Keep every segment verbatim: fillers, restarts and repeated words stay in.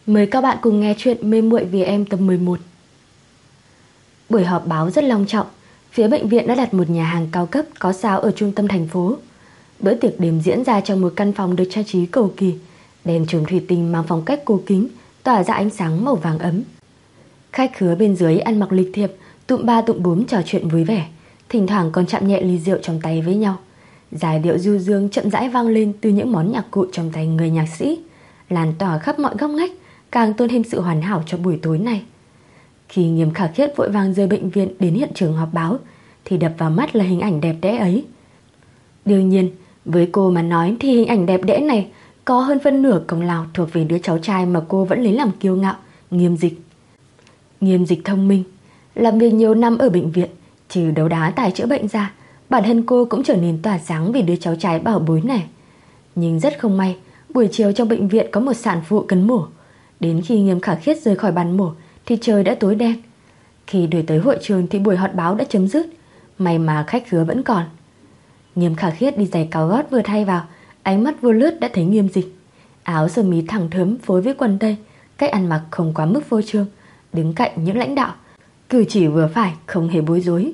Mời các bạn cùng nghe chuyện Mê Muội Vì Em tập mười một. Buổi họp báo rất long trọng. Phía bệnh viện đã đặt một nhà hàng cao cấp có sao ở trung tâm thành phố. Bữa tiệc đêm diễn ra trong một căn phòng được trang trí cầu kỳ. Đèn chùm thủy tinh mang phong cách cổ kính, tỏa ra ánh sáng màu vàng ấm. Khách khứa bên dưới ăn mặc lịch thiệp, tụm ba tụm bốn trò chuyện vui vẻ, thỉnh thoảng còn chạm nhẹ ly rượu trong tay với nhau. Giai điệu du dương chậm rãi vang lên từ những món nhạc cụ trong tay người nhạc sĩ, lan tỏa khắp mọi góc ngách, càng tôn thêm sự hoàn hảo cho buổi tối này. Khi Nghiêm Khả Khiết vội vàng rời bệnh viện đến hiện trường họp báo, thì đập vào mắt là hình ảnh đẹp đẽ ấy. Đương nhiên, với cô mà nói thì hình ảnh đẹp đẽ này có hơn phân nửa công lao thuộc về đứa cháu trai mà cô vẫn lấy làm kiêu ngạo, Nghiêm Dịch. Nghiêm Dịch thông minh, làm việc nhiều năm ở bệnh viện, trừ đấu đá tài chữa bệnh ra, bản thân cô cũng trở nên tỏa sáng vì đứa cháu trai bảo bối này. Nhưng rất không may, buổi chiều trong bệnh viện có một sản phụ cần mổ. Đến khi Nghiêm Khả Khiết rời khỏi bàn mổ thì trời đã tối đen. Khi đuổi tới hội trường thì buổi họp báo đã chấm dứt. May mà khách khứa vẫn còn. Nghiêm Khả Khiết đi giày cao gót vừa thay vào, ánh mắt vô lướt đã thấy Nghiêm Dịch. Áo sơ mi thẳng thớm phối với quần tây, cách ăn mặc không quá mức phô trương, đứng cạnh những lãnh đạo, cử chỉ vừa phải, không hề bối rối.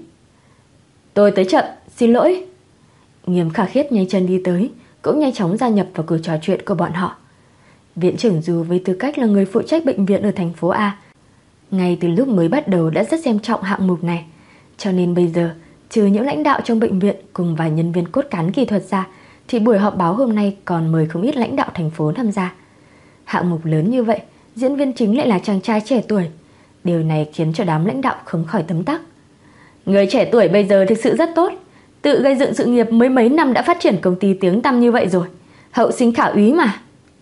Tôi tới chậm, xin lỗi. Nghiêm Khả Khiết nhanh chân đi tới, cũng nhanh chóng gia nhập vào cuộc trò chuyện của bọn họ. Viện trưởng Du với tư cách là người phụ trách bệnh viện ở thành phố A, ngay từ lúc mới bắt đầu đã rất xem trọng hạng mục này. Cho nên bây giờ, trừ những lãnh đạo trong bệnh viện cùng vài nhân viên cốt cán kỹ thuật ra, thì buổi họp báo hôm nay còn mời không ít lãnh đạo thành phố tham gia. Hạng mục lớn như vậy, diễn viên chính lại là chàng trai trẻ tuổi. Điều này khiến cho đám lãnh đạo không khỏi tấm tắc. Người trẻ tuổi bây giờ thực sự rất tốt, tự gây dựng sự nghiệp mới mấy năm đã phát triển công ty tiếng tăm như vậy rồi. Hậu sinh khả úy mà.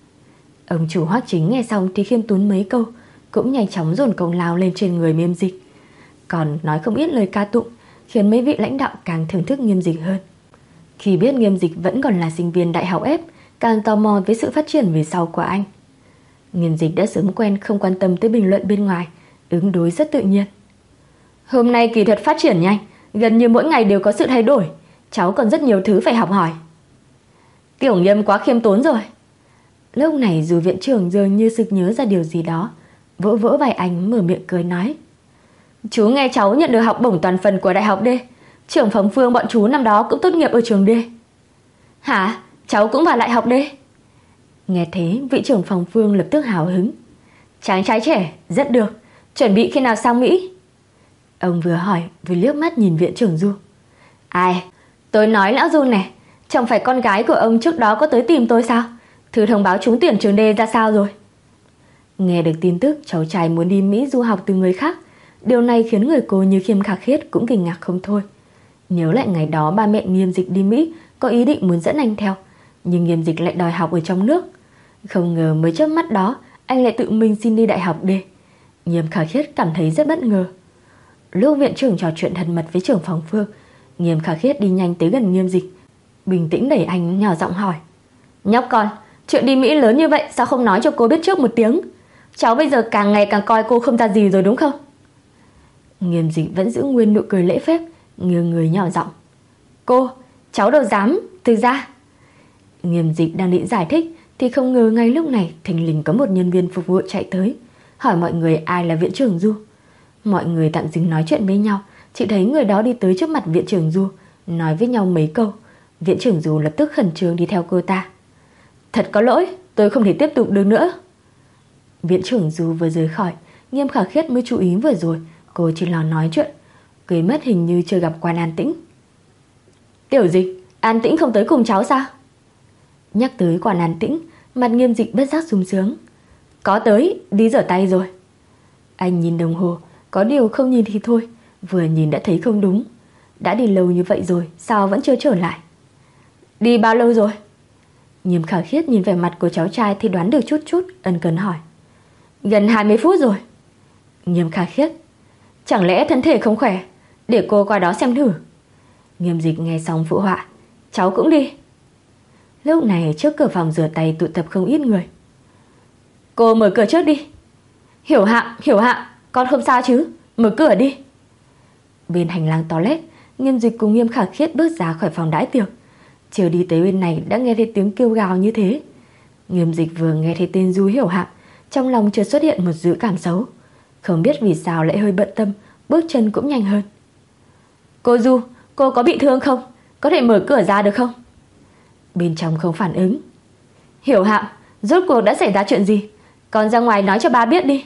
Ông chủ Hoắc Chính nghe xong thì khiêm tốn mấy câu, cũng nhanh chóng dồn công lao lên trên người Nghiêm Dịch, còn nói không ít lời ca tụng, khiến mấy vị lãnh đạo càng thưởng thức Nghiêm Dịch hơn. Khi biết Nghiêm Dịch vẫn còn là sinh viên đại học ép, càng tò mò với sự phát triển về sau của anh. Nghiêm Dịch đã sớm quen không quan tâm tới bình luận bên ngoài, ứng đối rất tự nhiên. Hôm nay kỹ thuật phát triển nhanh, gần như mỗi ngày đều có sự thay đổi, cháu còn rất nhiều thứ phải học hỏi. Tiểu Nghiêm quá khiêm tốn rồi. Lúc này dù viện trưởng dường như sực nhớ ra điều gì đó, vỗ vỗ vai anh mở miệng cười nói. Chú nghe cháu nhận được học bổng toàn phần của đại học D, trưởng phòng Phương bọn chú năm đó cũng tốt nghiệp ở trường D. Hả? Cháu cũng vào đại học D? Nghe thế vị trưởng phòng Phương lập tức hào hứng. Chàng trai trẻ, rất được, chuẩn bị khi nào sang Mỹ? Ông vừa hỏi vừa liếc mắt nhìn viện trưởng Du. Ai? Tôi nói lão Du này, chẳng phải con gái của ông trước đó có tới tìm tôi sao? Thư thông báo trúng tuyển trường D ra sao rồi? Nghe được tin tức cháu trai muốn đi Mỹ du học từ người khác, điều này khiến người cô như Nghiêm Khả Khiết cũng kinh ngạc không thôi. Nhớ lại ngày đó ba mẹ Nghiêm Dịch đi Mỹ có ý định muốn dẫn anh theo, nhưng Nghiêm Dịch lại đòi học ở trong nước. Không ngờ mới chớp mắt đó anh lại tự mình xin đi đại học D. Nghiêm Khả Khiết cảm thấy rất bất ngờ. Lúc viện trưởng trò chuyện thân mật với trưởng phòng Phương, Nghiêm Khả Khiết đi nhanh tới gần Nghiêm Dịch, bình tĩnh đẩy anh nhỏ giọng hỏi. Nhóc con, chuyện đi Mỹ lớn như vậy sao không nói cho cô biết trước một tiếng? Cháu bây giờ càng ngày càng coi cô không ra gì rồi đúng không? Nghiêm Dịch vẫn giữ nguyên nụ cười lễ phép, nghiêng người nhỏ giọng. Cô, cháu đâu dám, từ ra. Nghiêm Dịch đang định giải thích thì không ngờ ngay lúc này thình lình có một nhân viên phục vụ chạy tới, hỏi mọi người ai là viện trưởng Du. Mọi người tạm dừng nói chuyện với nhau, chỉ thấy người đó đi tới trước mặt viện trưởng Du, nói với nhau mấy câu. Viện trưởng Du lập tức khẩn trương đi theo cô ta. Thật có lỗi, tôi không thể tiếp tục được nữa. Viện trưởng Du vừa rời khỏi, Nghiêm Khả Khiết mới chú ý vừa rồi cô chỉ lo nói chuyện, cười mất hình như chưa gặp quan An Tĩnh. Tiểu Dịch, An Tĩnh không tới cùng cháu sao? Nhắc tới quan An Tĩnh, mặt Nghiêm Dịch bất giác sung sướng. Có tới, đi rửa tay rồi. Anh nhìn đồng hồ, có điều không nhìn thì thôi, vừa nhìn đã thấy không đúng. Đã đi lâu như vậy rồi, sao vẫn chưa trở lại? Đi bao lâu rồi? Nghiêm Khả Khiết nhìn vẻ mặt của cháu trai thì đoán được chút chút, ân cần hỏi. Gần hai mươi phút rồi. Nghiêm Khả Khiết, chẳng lẽ thân thể không khỏe? Để cô qua đó xem thử. Nghiêm Dịch nghe xong phụ họa. Cháu cũng đi. Lúc này trước cửa phòng rửa tay tụ tập không ít người. Cô mở cửa trước đi. Hiểu Hạng, Hiểu Hạng, con không sao chứ? Mở cửa đi. Bên hành lang toilet, Nghiêm Dịch cùng Nghiêm Khả Khiết bước ra khỏi phòng đãi tiệc. Chưa đi tới bên này đã nghe thấy tiếng kêu gào như thế. Nghiêm Dịch vừa nghe thấy tên Du Hiểu Hạng, trong lòng chợt xuất hiện một dự cảm xấu. Không biết vì sao lại hơi bận tâm, bước chân cũng nhanh hơn. Cô Du, cô có bị thương không? Có thể mở cửa ra được không? Bên trong không phản ứng. Hiểu Hạm, rốt cuộc đã xảy ra chuyện gì? Con ra ngoài nói cho ba biết đi.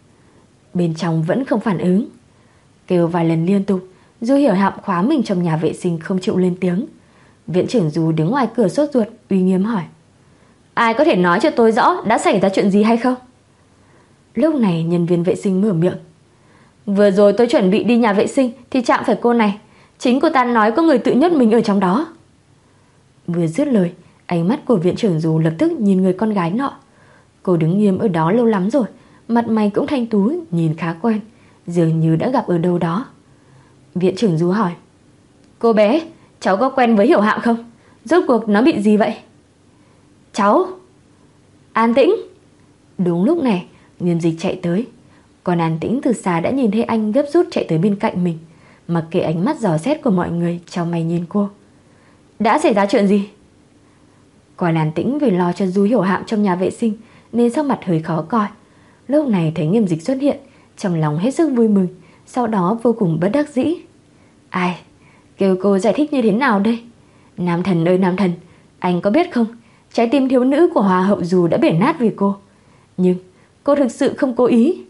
Bên trong vẫn không phản ứng. Kêu vài lần liên tục, Du Hiểu Hạm khóa mình trong nhà vệ sinh không chịu lên tiếng. Viện trưởng Du đứng ngoài cửa sốt ruột, uy nghiêm hỏi. Ai có thể nói cho tôi rõ đã xảy ra chuyện gì hay không? Lúc này nhân viên vệ sinh mở miệng. Vừa rồi tôi chuẩn bị đi nhà vệ sinh thì chạm phải cô này. Chính cô ta nói có người tự nhốt mình ở trong đó. Vừa dứt lời, ánh mắt của viện trưởng Du lập tức nhìn người con gái nọ. Cô đứng nghiêm ở đó lâu lắm rồi, mặt mày cũng thanh tú, nhìn khá quen, dường như đã gặp ở đâu đó. Viện trưởng Du hỏi. Cô bé, cháu có quen với Hiểu Hạm không? Rốt cuộc nó bị gì vậy? Cháu... An Tĩnh. Đúng lúc này, Nghiêm Dịch chạy tới. Còn An Tĩnh từ xa đã nhìn thấy anh gấp rút chạy tới bên cạnh mình, mặc kệ ánh mắt dò xét của mọi người, chau mày nhìn cô. Đã xảy ra chuyện gì? Còn An Tĩnh vì lo cho Du Hiểu Hạm trong nhà vệ sinh nên sắc mặt hơi khó coi. Lúc này thấy Nghiêm Dịch xuất hiện, trong lòng hết sức vui mừng, sau đó vô cùng bất đắc dĩ. Ai, kêu cô giải thích như thế nào đây? Nam thần ơi nam thần, anh có biết không, trái tim thiếu nữ của Hoa hậu dù đã bể nát vì cô, nhưng cô thực sự không cố ý.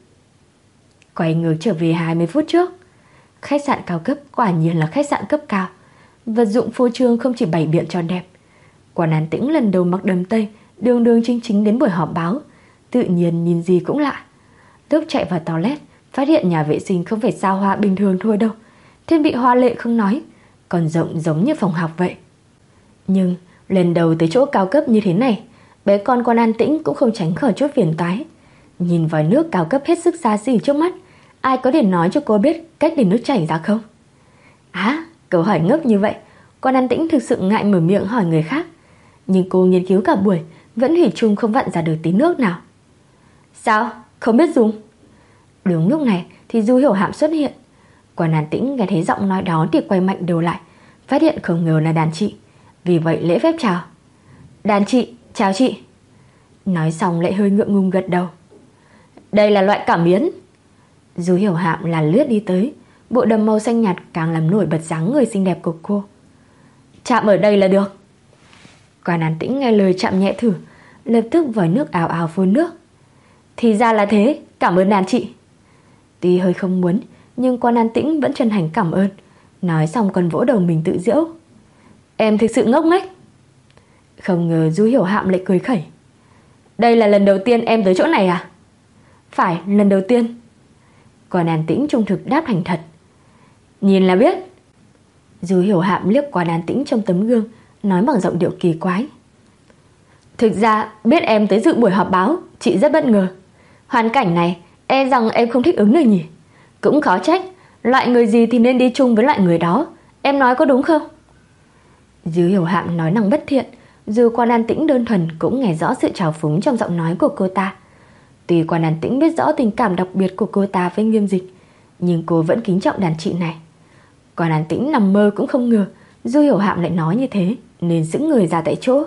Quay ngược trở về hai mươi phút trước, khách sạn cao cấp quả nhiên là khách sạn cấp cao. Vật dụng phô trương không chỉ bày biện cho đẹp. Quan An Tĩnh lần đầu mặc đầm tây, đường đường chính chính đến buổi họp báo, tự nhiên nhìn gì cũng lạ. Lúc chạy vào toilet, phát hiện nhà vệ sinh không phải xa hoa bình thường thôi đâu, thiết bị hoa lệ không nói, còn rộng giống như phòng học vậy. Nhưng lần đầu tới chỗ cao cấp như thế này, bé con Quan An Tĩnh cũng không tránh khỏi chút phiền toái. Nhìn vòi nước cao cấp hết sức xa xỉ trước mắt, ai có thể nói cho cô biết cách để nước chảy ra không? Á, câu hỏi ngốc như vậy, Quan An Tĩnh thực sự ngại mở miệng hỏi người khác. Nhưng cô nghiên cứu cả buổi, vẫn thủy chung không vặn ra được tí nước nào. Sao? Không biết dùng? Đúng lúc này thì Du Hiểu Hạm xuất hiện. Quan An Tĩnh nghe thấy giọng nói đó thì quay mạnh đầu lại, phát hiện không ngờ là đàn chị, vì vậy lễ phép chào. Đàn chị, chào chị. Nói xong lại hơi ngượng ngùng gật đầu. Đây là loại cảm biến. Du Hiểu Hạm là lướt đi tới, bộ đầm màu xanh nhạt càng làm nổi bật dáng người xinh đẹp của cô. Chạm ở đây là được. Quan An Tĩnh nghe lời chạm nhẹ thử, lập tức vòi nước ào ào phun nước. Thì ra là thế, cảm ơn đàn chị. Tuy hơi không muốn, nhưng Quan An Tĩnh vẫn chân thành cảm ơn. Nói xong còn vỗ đầu mình tự giễu. Em thực sự ngốc nghếch. Không ngờ Du Hiểu Hạm lại cười khẩy. Đây là lần đầu tiên em tới chỗ này à? Phải, lần đầu tiên. Quan An Tĩnh trung thực đáp thành thật. Nhìn là biết. Du Hiểu Hạm liếc Quan An Tĩnh trong tấm gương, nói bằng giọng điệu kỳ quái. Thực ra biết em tới dự buổi họp báo, chị rất bất ngờ. Hoàn cảnh này e rằng em không thích ứng được nhỉ. Cũng khó trách, loại người gì thì nên đi chung với loại người đó. Em nói có đúng không? Du Hiểu Hạm nói năng bất thiện, dù Quan An Tĩnh đơn thuần cũng nghe rõ sự trào phúng trong giọng nói của cô ta. Tuy Quan An Tĩnh biết rõ tình cảm đặc biệt của cô ta với Nghiêm Dịch, nhưng cô vẫn kính trọng đàn chị này. Quan An Tĩnh nằm mơ cũng không ngờ Du Hiểu Hạm lại nói như thế, nên sững người ra tại chỗ.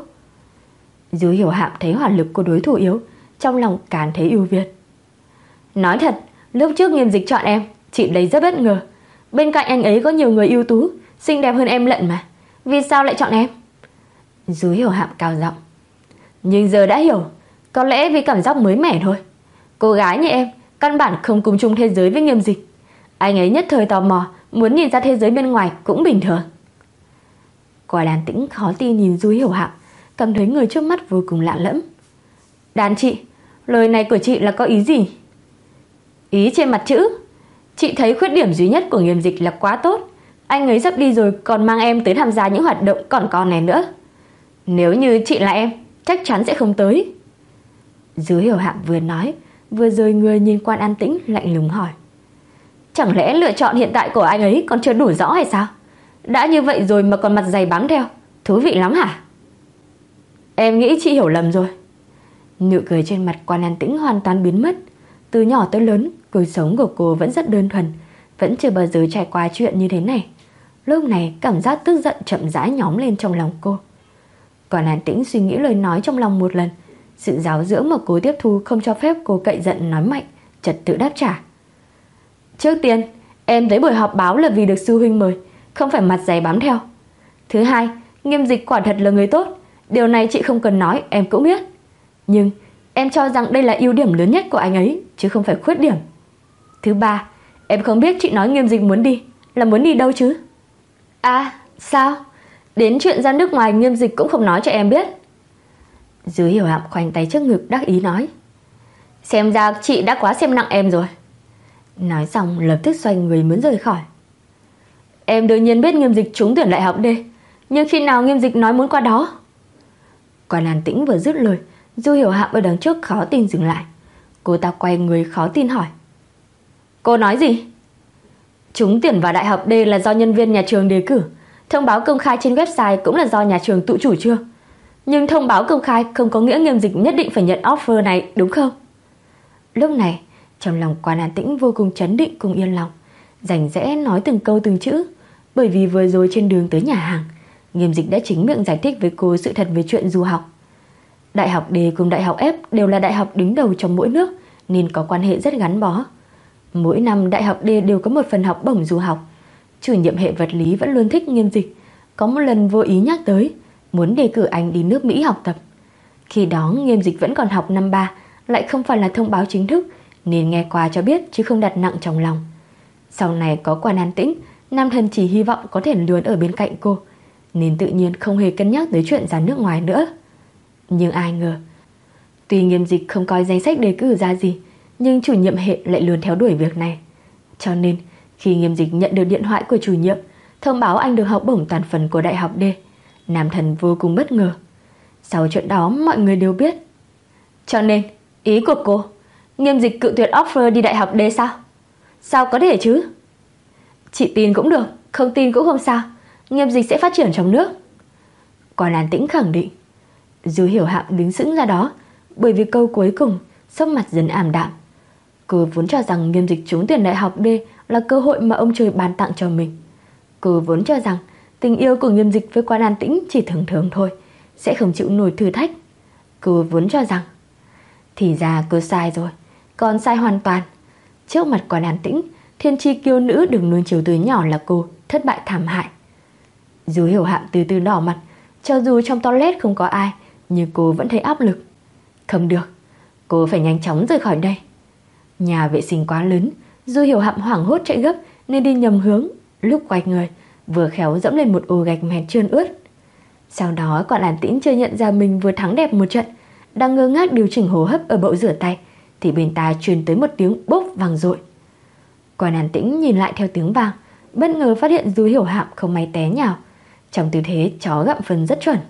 Du Hiểu Hạm thấy hỏa lực của đối thủ yếu, trong lòng càng thấy ưu việt. Nói thật, lúc trước Nghiêm Dịch chọn em, chị lấy rất bất ngờ. Bên cạnh anh ấy có nhiều người ưu tú, xinh đẹp hơn em lận mà. Vì sao lại chọn em? Du Hiểu Hạm cao giọng. Nhưng giờ đã hiểu, có lẽ vì cảm giác mới mẻ thôi. Cô gái như em căn bản không cùng chung thế giới với Nghiêm Dịch. Anh ấy nhất thời tò mò, muốn nhìn ra thế giới bên ngoài cũng bình thường. Quan An Tĩnh khó tin nhìn Du Hiểu Hạm, cảm thấy người trước mắt vô cùng lạ lẫm. Đàn chị, lời này của chị là có ý gì? Ý trên mặt chữ. Chị thấy khuyết điểm duy nhất của Nghiêm Dịch là quá tốt. Anh ấy sắp đi rồi còn mang em tới tham gia những hoạt động còn con này nữa. Nếu như chị là em, chắc chắn sẽ không tới. Du Hiểu Hạm vừa nói, vừa rời người nhìn Quan An Tĩnh lạnh lùng hỏi. Chẳng lẽ lựa chọn hiện tại của anh ấy còn chưa đủ rõ hay sao? Đã như vậy rồi mà còn mặt dày bám theo, thú vị lắm hả? Em nghĩ chị hiểu lầm rồi. Nụ cười trên mặt Quan An Tĩnh hoàn toàn biến mất. Từ nhỏ tới lớn, cuộc sống của cô vẫn rất đơn thuần, vẫn chưa bao giờ trải qua chuyện như thế này. Lúc này cảm giác tức giận chậm rãi nhóm lên trong lòng cô. Quan An Tĩnh suy nghĩ lời nói trong lòng một lần, Sự giáo dưỡng mà cô tiếp thu không cho phép cô cậy giận nói mạnh, trật tự đáp trả. Trước tiên, em tới buổi họp báo là vì được sư huynh mời, không phải mặt dày bám theo. Thứ hai, Nghiêm Dịch quả thật là người tốt, điều này chị không cần nói, em cũng biết. Nhưng em cho rằng đây là ưu điểm lớn nhất của anh ấy, chứ không phải khuyết điểm. Thứ ba, em không biết chị nói Nghiêm Dịch muốn đi là muốn đi đâu chứ? À, sao? Đến chuyện ra nước ngoài Nghiêm Dịch cũng không nói cho em biết. Dư Hiểu Hạm khoanh tay trước ngực đắc ý nói. Xem ra chị đã quá xem nặng em rồi. Nói xong lập tức xoay người muốn rời khỏi. Em đương nhiên biết Nghiêm Dịch trúng tuyển đại học D, nhưng khi nào Nghiêm Dịch nói muốn qua đó? Còn An Tĩnh vừa dứt lời, Dư Hiểu Hạm ở đằng trước khó tin dừng lại. Cô ta quay người khó tin hỏi. Cô nói gì? Trúng tuyển vào đại học D là do nhân viên nhà trường đề cử, thông báo công khai trên website cũng là do nhà trường tự chủ trương. Nhưng thông báo công khai không có nghĩa Nghiêm Dịch nhất định phải nhận offer này, đúng không? Lúc này, trong lòng Quan An Tĩnh vô cùng trấn định cùng yên lòng, rành rẽ nói từng câu từng chữ, bởi vì vừa rồi trên đường tới nhà hàng, Nghiêm Dịch đã chính miệng giải thích với cô sự thật về chuyện du học. Đại học D cùng đại học F đều là đại học đứng đầu trong mỗi nước, nên có quan hệ rất gắn bó. Mỗi năm đại học D đều có một phần học bổng du học. Chủ nhiệm hệ vật lý vẫn luôn thích Nghiêm Dịch, có một lần vô ý nhắc tới muốn đề cử anh đi nước Mỹ học tập. Khi đó Nghiêm Dịch vẫn còn học năm ba, lại không phải là thông báo chính thức, nên nghe qua cho biết chứ không đặt nặng trong lòng. Sau này có Quan An Tĩnh, nam thần chỉ hy vọng có thể luôn ở bên cạnh cô, nên tự nhiên không hề cân nhắc tới chuyện ra nước ngoài nữa. Nhưng ai ngờ, tuy Nghiêm Dịch không coi danh sách đề cử ra gì, nhưng chủ nhiệm hệ lại luôn theo đuổi việc này. Cho nên khi Nghiêm Dịch nhận được điện thoại của chủ nhiệm thông báo anh được học bổng toàn phần của đại học D, nam thần vô cùng bất ngờ. Sau chuyện đó mọi người đều biết. Cho nên ý của cô, Nghiêm Dịch cự tuyệt offer đi đại học D sao? Sao có thể chứ? Chị tin cũng được, không tin cũng không sao, Nghiêm Dịch sẽ phát triển trong nước. Còn An Tĩnh khẳng định. Dư Hiểu Hạm đứng sững ra đó, bởi vì câu cuối cùng sắc mặt dần ảm đạm. Cô vốn cho rằng Nghiêm Dịch trúng tuyển đại học D là cơ hội mà ông trời ban tặng cho mình. Cô vốn cho rằng tình yêu của Nghiêm Dịch với Quan An Tĩnh chỉ thường thường thôi, sẽ không chịu nổi thử thách. Cô vốn cho rằng. Thì ra cô sai rồi, còn sai hoàn toàn. Trước mặt Quan An Tĩnh, thiên chi kiêu nữ được nuông chiều từ nhỏ là cô thất bại thảm hại. Dư Hiểu Hạm từ từ đỏ mặt, cho dù trong toilet không có ai, nhưng cô vẫn thấy áp lực. Không được, cô phải nhanh chóng rời khỏi đây. Nhà vệ sinh quá lớn, Dư Hiểu Hạm hoảng hốt chạy gấp nên đi nhầm hướng. Lúc quay người, vừa khéo dẫm lên một ô gạch mẹt trơn ướt. Sau đó Quan An Tĩnh chưa nhận ra mình vừa thắng đẹp một trận, đang ngơ ngác điều chỉnh hô hấp ở bậu rửa tay, thì bên tai truyền tới một tiếng bốp vang dội. Quan An Tĩnh nhìn lại theo tiếng vang, bất ngờ phát hiện Dư Hiểu Hạm không may té nhào, trong tư thế chó gặm phân rất chuẩn.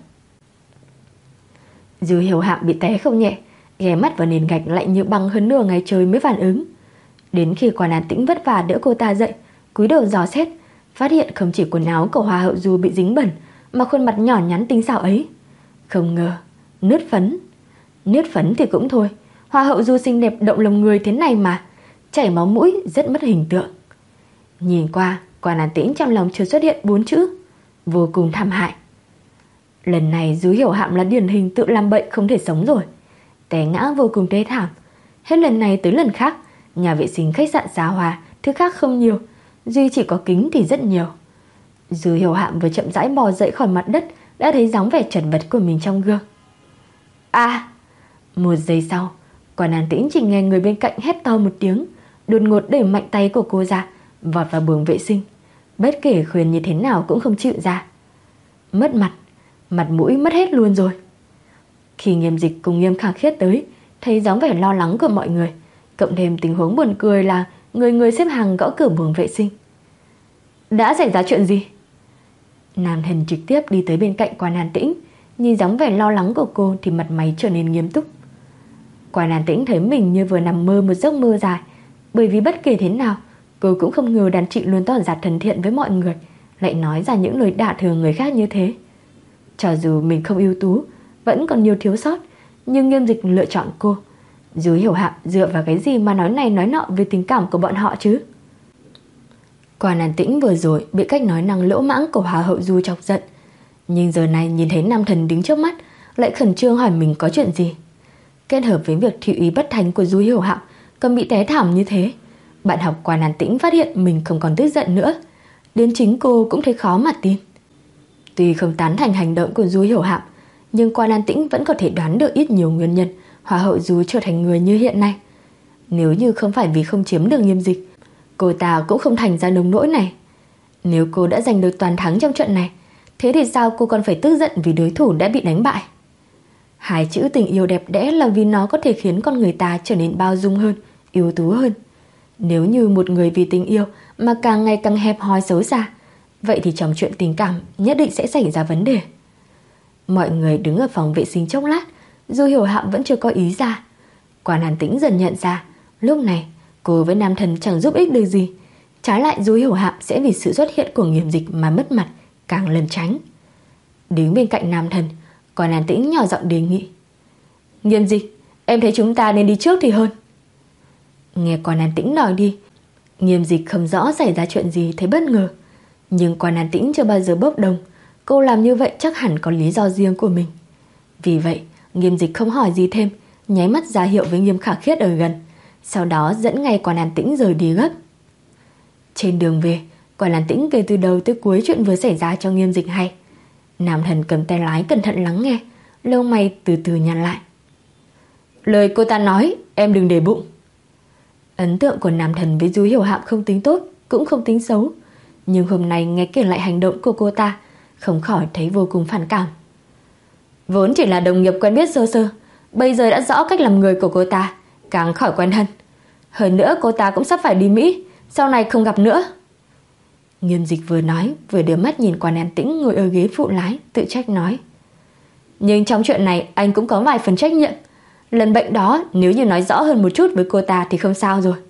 Dư Hiểu Hạm bị té không nhẹ, ghé mắt vào nền gạch lạnh như băng hơn nửa ngày trời mới phản ứng. Đến khi Quan An Tĩnh vất vả đỡ cô ta dậy, cúi đầu dò xét, phát hiện không chỉ quần áo của Hoa hậu Du bị dính bẩn, mà khuôn mặt nhỏ nhắn tinh xảo ấy không ngờ nứt phấn. Nứt phấn thì cũng thôi, Hoa hậu Du xinh đẹp động lòng người thế này mà chảy máu mũi rất mất hình tượng. Nhìn qua, Quan An Tĩnh trong lòng chợt xuất hiện bốn chữ: vô cùng thảm hại. Lần này Dư Hiểu Hạm là điển hình tự làm bệnh không thể sống rồi, té ngã vô cùng thê thảm. Hết lần này tới lần khác, nhà vệ sinh khách sạn xa hoa, thứ khác không nhiều, duy chỉ có kính thì rất nhiều. Dư Hiểu Hạm vừa chậm rãi bò dậy khỏi mặt đất đã thấy dáng vẻ chật vật của mình trong gương. À! Một giây sau, Quan An Tĩnh chỉ nghe người bên cạnh hét to một tiếng, đột ngột đẩy mạnh tay của cô ra, vọt vào buồng vệ sinh. Bất kể khuyên như thế nào cũng không chịu ra. Mất mặt, mặt mũi mất hết luôn rồi. Khi Nghiêm Dịch cùng Nghiêm Khả Khiết tới, thấy dáng vẻ lo lắng của mọi người, cộng thêm tình huống buồn cười là người người xếp hàng gõ cửa buồng vệ sinh. Đã xảy ra chuyện gì? Nam thần trực tiếp đi tới bên cạnh Quan An Tĩnh, nhìn dáng vẻ lo lắng của cô thì mặt mày trở nên nghiêm túc. Quan An Tĩnh thấy mình như vừa nằm mơ một giấc mơ dài, bởi vì bất kể thế nào cô cũng không ngờ đàn chị luôn tỏ ra thân thiện với mọi người, lại nói ra những lời đả thương người khác như thế. Cho dù mình không ưu tú, vẫn còn nhiều thiếu sót, nhưng Nghiêm Dịch lựa chọn cô. Dư Hiểu Hạm dựa vào cái gì mà nói này nói nọ về tình cảm của bọn họ chứ? Quan An Tĩnh vừa rồi bị cách nói năng lỗ mãng của Hoa hậu Du chọc giận, nhưng giờ này nhìn thấy nam thần đứng trước mắt, lại khẩn trương hỏi mình có chuyện gì. kết hợp với việc thị úy bất thành của Du Hiểu Hạo còn bị té thảm như thế, bạn học Quan An Tĩnh phát hiện mình không còn tức giận nữa. Đến chính cô cũng thấy khó mà tin. Tuy không tán thành hành động của Du Hiểu Hạo, nhưng Quan An Tĩnh vẫn có thể đoán được ít nhiều nguyên nhân Hoa hậu Du trở thành người như hiện nay. Nếu như không phải vì không chiếm được Nghiêm Dịch, cô ta cũng không thành ra nông nỗi này. Nếu cô đã giành được toàn thắng trong trận này, thế thì sao cô còn phải tức giận vì đối thủ đã bị đánh bại? Hai chữ tình yêu đẹp đẽ là vì nó có thể khiến con người ta trở nên bao dung hơn, ưu tú hơn. Nếu như một người vì tình yêu mà càng ngày càng hẹp hòi xấu xa, vậy thì trong chuyện tình cảm nhất định sẽ xảy ra vấn đề. Mọi người đứng ở phòng vệ sinh chốc lát, Du Hiểu Hạo vẫn chưa có ý ra. Quan An Tĩnh dần nhận ra, lúc này cô với Nam Thần chẳng giúp ích được gì. Trái lại Du Hiểu Hạo sẽ vì sự xuất hiện của Nghiêm Dịch mà mất mặt, càng lẩn tránh. Đứng bên cạnh Nam Thần, Quan An Tĩnh nhỏ giọng đề nghị: Nghiêm Dịch, em thấy chúng ta nên đi trước thì hơn. Nghe Quan An Tĩnh nói đi, Nghiêm Dịch không rõ xảy ra chuyện gì thấy bất ngờ. Nhưng Quan An Tĩnh chưa bao giờ bốc đồng, cô làm như vậy chắc hẳn có lý do riêng của mình. Vì vậy Nghiêm Dịch không hỏi gì thêm, nháy mắt ra hiệu với Nghiêm Khả Khiết ở gần, sau đó dẫn ngay Quan An Tĩnh rời đi gấp. Trên đường về, Quan An Tĩnh kể từ đầu tới cuối chuyện vừa xảy ra cho Nghiêm Dịch hay. Nam Thần cầm tay lái cẩn thận lắng nghe, lông mày từ từ nhăn lại. Lời cô ta nói em đừng để bụng. Ấn tượng của Nam Thần với Du Hiểu Hạo không tính tốt, cũng không tính xấu, nhưng hôm nay nghe kể lại hành động của cô ta, không khỏi thấy vô cùng phản cảm. Vốn chỉ là đồng nghiệp quen biết sơ sơ, bây giờ đã rõ cách làm người của cô ta, càng khỏi quen thân. Hơn nữa cô ta cũng sắp phải đi Mỹ, sau này không gặp nữa. Nghiêm Dịch vừa nói vừa đưa mắt nhìn Quan An Tĩnh ngồi ở ghế phụ lái, tự trách nói: Nhưng trong chuyện này anh cũng có vài phần trách nhiệm. Lần bệnh đó nếu như nói rõ hơn một chút với cô ta thì không sao rồi.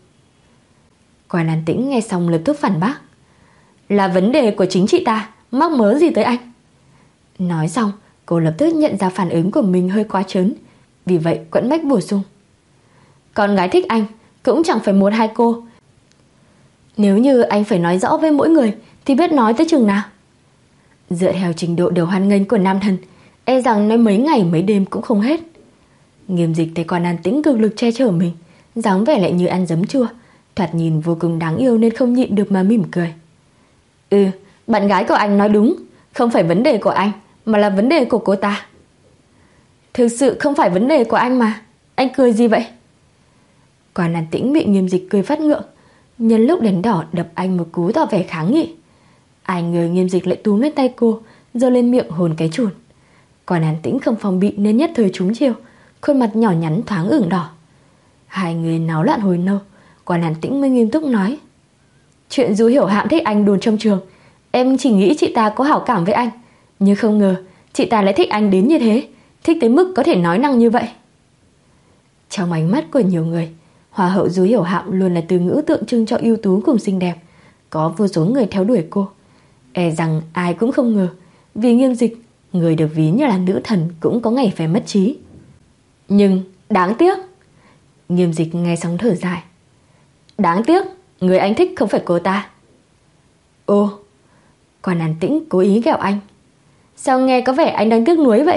Quan An Tĩnh nghe xong lập tức phản bác: Là vấn đề của chính chị ta, mắc mớ gì tới anh. Nói xong cô lập tức nhận ra phản ứng của mình hơi quá trớn, vì vậy quẫn bách bổ sung: Con gái thích anh cũng chẳng phải một hai cô. Nếu như anh phải nói rõ với mỗi người thì biết nói tới chừng nào. Dựa theo trình độ đều hoan nghênh của Nam Thần, e rằng nói mấy ngày mấy đêm cũng không hết. Nghiêm Dịch thấy Quan An Tĩnh cực lực che chở mình, dáng vẻ lại như ăn giấm chua, thoạt nhìn vô cùng đáng yêu nên không nhịn được mà mỉm cười. Ừ, bạn gái của anh nói đúng, không phải vấn đề của anh, mà là vấn đề của cô ta. Thực sự không phải vấn đề của anh mà, anh cười gì vậy? Quan An Tĩnh bị Nghiêm Dịch cười phát ngượng, nhân lúc đèn đỏ đập anh một cú tỏ vẻ kháng nghị. Ai ngờ Nghiêm Dịch lại túm lên tay cô, giơ lên miệng hôn cái chùn. Quan An Tĩnh không phòng bị nên nhất thời trúng chiêu, khuôn mặt nhỏ nhắn thoáng ửng đỏ. Hai người náo loạn hồi lâu, Quan An Tĩnh mới nghiêm túc nói: Chuyện Du Hiểu Hạo thích anh đồn trong trường, em chỉ nghĩ chị ta có hảo cảm với anh, nhưng không ngờ chị ta lại thích anh đến như thế, thích tới mức có thể nói năng như vậy. Trong ánh mắt của nhiều người, Hoa hậu Du Hiểu Hạo luôn là từ ngữ tượng trưng cho ưu tú cùng xinh đẹp, có vô số người theo đuổi cô. E rằng ai cũng không ngờ, vì Nghiêm Dịch, người được ví như là nữ thần cũng có ngày phải mất trí. Nhưng đáng tiếc. Nghiêm Dịch nghe xong thở dài. Đáng tiếc, người anh thích không phải cô ta. Ô, Quan An Tĩnh cố ý ghẹo anh. Sao nghe có vẻ anh đang tiếc nuối vậy?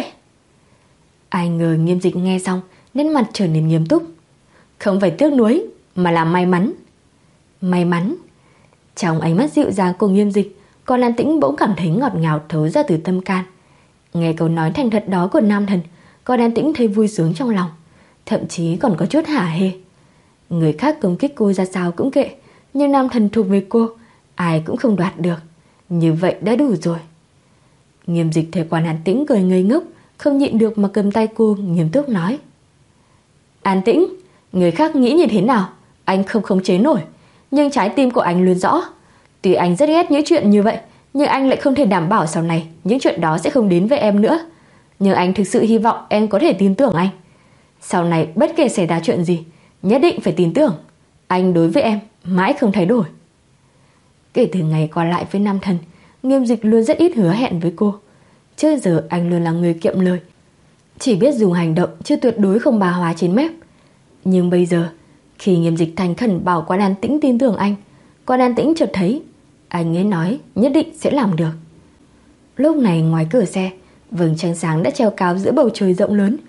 Ai ngờ Nghiêm Dịch nghe xong nên mặt trở nên nghiêm túc. Không phải tiếc nuối, mà là may mắn. May mắn. Trong ánh mắt dịu dàng của Nghiêm Dịch, Quan An Tĩnh bỗng cảm thấy ngọt ngào thấu ra từ tâm can. Nghe câu nói thành thật đó của Nam Thần, Quan An Tĩnh thấy vui sướng trong lòng, thậm chí còn có chút hả hê. Người khác công kích cô ra sao cũng kệ, nhưng Nam Thần thuộc về cô, ai cũng không đoạt được. Như vậy đã đủ rồi. Nghiêm Dịch thấy Quan An Tĩnh cười ngây ngốc, không nhịn được mà cầm tay cô nghiêm túc nói: An Tĩnh, người khác nghĩ như thế nào anh không khống chế nổi, nhưng trái tim của anh luôn rõ. Tuy anh rất ghét những chuyện như vậy, nhưng anh lại không thể đảm bảo sau này những chuyện đó sẽ không đến với em nữa. Nhưng anh thực sự hy vọng em có thể tin tưởng anh. Sau này bất kể xảy ra chuyện gì, nhất định phải tin tưởng anh đối với em mãi không thay đổi. Kể từ ngày qua lại với Nam Thần, Nghiêm Dịch luôn rất ít hứa hẹn với cô. Trước giờ anh luôn là người kiệm lời, chỉ biết dùng hành động chứ tuyệt đối không bà hóa trên mép. Nhưng bây giờ, khi Nghiêm Dịch thành khẩn bảo Quan An Tĩnh tin tưởng anh, Quan An Tĩnh chợt thấy anh ấy nói nhất định sẽ làm được. Lúc này ngoài cửa xe, vầng trăng sáng đã treo cao giữa bầu trời rộng lớn.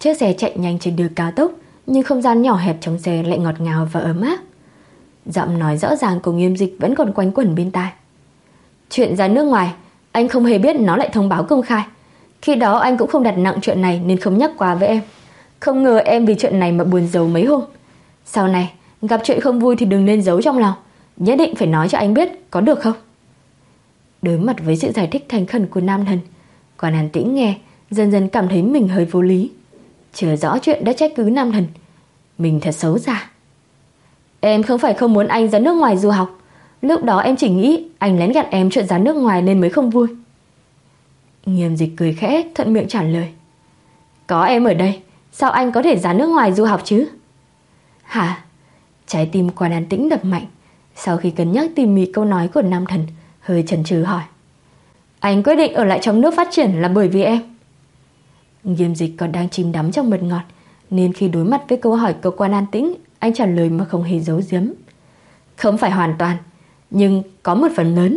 Chiếc xe chạy nhanh trên đường cao tốc, nhưng không gian nhỏ hẹp trong xe lại ngọt ngào và ấm áp. Giọng nói rõ ràng của Nghiêm Dịch vẫn còn quanh quẩn bên tai. Chuyện ra nước ngoài, anh không hề biết nó lại thông báo công khai. Khi đó anh cũng không đặt nặng chuyện này nên không nhắc qua với em. Không ngờ em vì chuyện này mà buồn rầu mấy hôm. Sau này, gặp chuyện không vui thì đừng nên giấu trong lòng. Nhất định phải nói cho anh biết, có được không? Đối mặt với sự giải thích thành khẩn của nam thần, Quan An Tĩnh nghe, dần dần cảm thấy mình hơi vô lý. Chưa rõ chuyện đã trách cứ nam thần. Mình thật xấu xa. Em không phải không muốn anh ra nước ngoài du học. Lúc đó em chỉ nghĩ anh lén gạt em chuyện ra nước ngoài nên mới không vui. Nghiêm Dịch cười khẽ, thuận miệng trả lời. Có em ở đây, sao anh có thể ra nước ngoài du học chứ? Hả? Trái tim Quan An Tĩnh đập mạnh. Sau khi cân nhắc tỉ mỉ câu nói của nam thần, hơi chần chừ hỏi. Anh quyết định ở lại trong nước phát triển là bởi vì em? Nghiêm Dịch còn đang chìm đắm trong mật ngọt, nên khi đối mặt với câu hỏi của Quan An Tĩnh, anh trả lời mà không hề giấu giếm. Không phải hoàn toàn, nhưng có một phần lớn.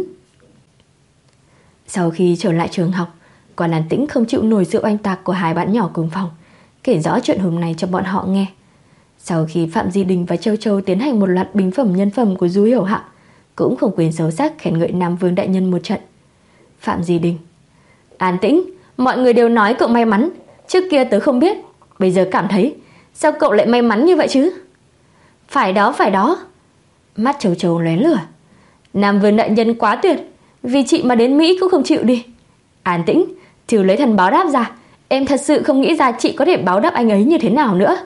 Sau khi trở lại trường học, Quan An Tĩnh không chịu nổi sự oanh tạc của hai bạn nhỏ cùng phòng, kể rõ chuyện hôm nay cho bọn họ nghe. Sau khi Phạm Di Đình và Châu Châu tiến hành một loạt bình phẩm nhân phẩm của Du Hiểu Hạo, cũng không quên sâu sắc khen ngợi Nam Vương đại nhân một trận. Phạm Di Đình: An Tĩnh, mọi người đều nói cậu may mắn. Trước kia tớ không biết, bây giờ cảm thấy, sao cậu lại may mắn như vậy chứ? Phải đó, phải đó. Mắt Châu Châu lóe lửa. Nam Vương đại nhân quá tuyệt, vì chị mà đến Mỹ cũng không chịu đi. An Tĩnh, trừ lấy thần báo đáp ra, em thật sự không nghĩ ra chị có thể báo đáp anh ấy như thế nào nữa.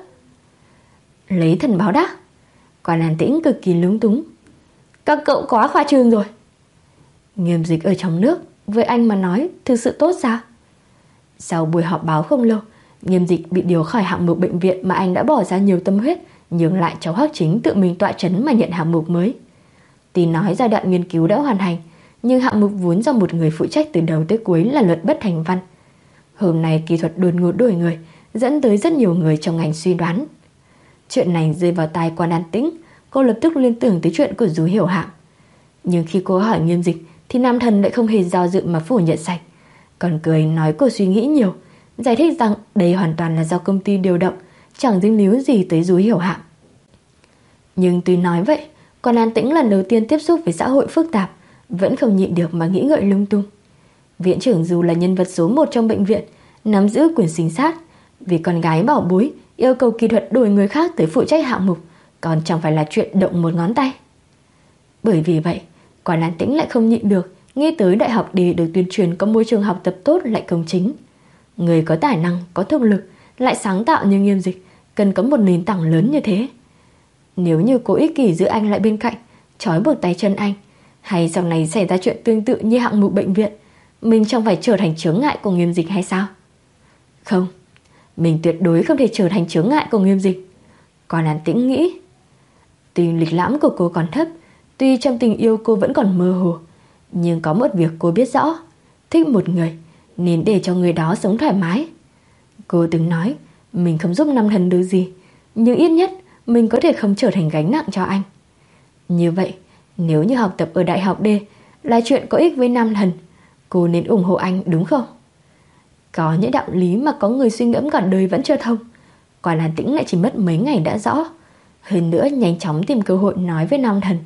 Lấy thần báo đáp? Quan An Tĩnh cực kỳ lúng túng. Các cậu quá khoa trương rồi. Nghiêm Dịch ở trong nước, với anh mà nói thực sự tốt sao? Sau buổi họp báo không lâu, Nghiêm Dịch bị điều khỏi hạng mục bệnh viện mà anh đã bỏ ra nhiều tâm huyết, nhường lại cho Hoắc Chính tự mình tọa trấn mà nhận hạng mục mới. Tin nói giai đoạn nghiên cứu đã hoàn thành, nhưng hạng mục vốn do một người phụ trách từ đầu tới cuối là luật bất thành văn. Hôm nay kỹ thuật đột ngột đổi người, dẫn tới rất nhiều người trong ngành suy đoán. Chuyện này rơi vào tai Quan An Tĩnh, cô lập tức liên tưởng tới chuyện của Du Hiểu Hạo. Nhưng khi cô hỏi Nghiêm Dịch thì nam thần lại không hề do dự mà phủ nhận sạch, còn cười nói cô suy nghĩ nhiều, giải thích rằng đây hoàn toàn là do công ty điều động, chẳng dính líu gì tới Du Hiểu Hạo. Nhưng tuy nói vậy, Quan An Tĩnh lần đầu tiên tiếp xúc với xã hội phức tạp, vẫn không nhịn được mà nghĩ ngợi lung tung. Viện trưởng dù là nhân vật số một trong bệnh viện, nắm giữ quyền sinh sát, vì con gái bảo bối yêu cầu kỹ thuật đổi người khác tới phụ trách hạng mục, còn chẳng phải là chuyện động một ngón tay. Bởi vì vậy, Quan An Tĩnh lại không nhịn được nghĩ tới đại học D được tuyên truyền có môi trường học tập tốt lại công chính. Người có tài năng, có thực lực, lại sáng tạo như Nghiêm Dịch, cần có một nền tảng lớn như thế. Nếu như cô ích kỷ giữ anh lại bên cạnh, trói buộc tay chân anh, hay sau này xảy ra chuyện tương tự như hạng mục bệnh viện, mình chẳng phải trở thành chướng ngại của Nghiêm Dịch hay sao? Không, mình tuyệt đối không thể trở thành chướng ngại của Nghiêm Dịch. Quan An Tĩnh nghĩ. Tuy lịch lãm của cô còn thấp, tuy trong tình yêu cô vẫn còn mơ hồ, nhưng có một việc cô biết rõ: thích một người nên để cho người đó sống thoải mái. Cô từng nói mình không giúp nam thần được gì, nhưng ít nhất mình có thể không trở thành gánh nặng cho anh. Như vậy, nếu như học tập ở đại học D là chuyện có ích với nam thần, cô nên ủng hộ anh, đúng không? Có những đạo lý mà có người suy ngẫm cả đời vẫn chưa thông, Quan An Tĩnh lại chỉ mất mấy ngày đã rõ. Hơn nữa nhanh chóng tìm cơ hội nói với nam thần.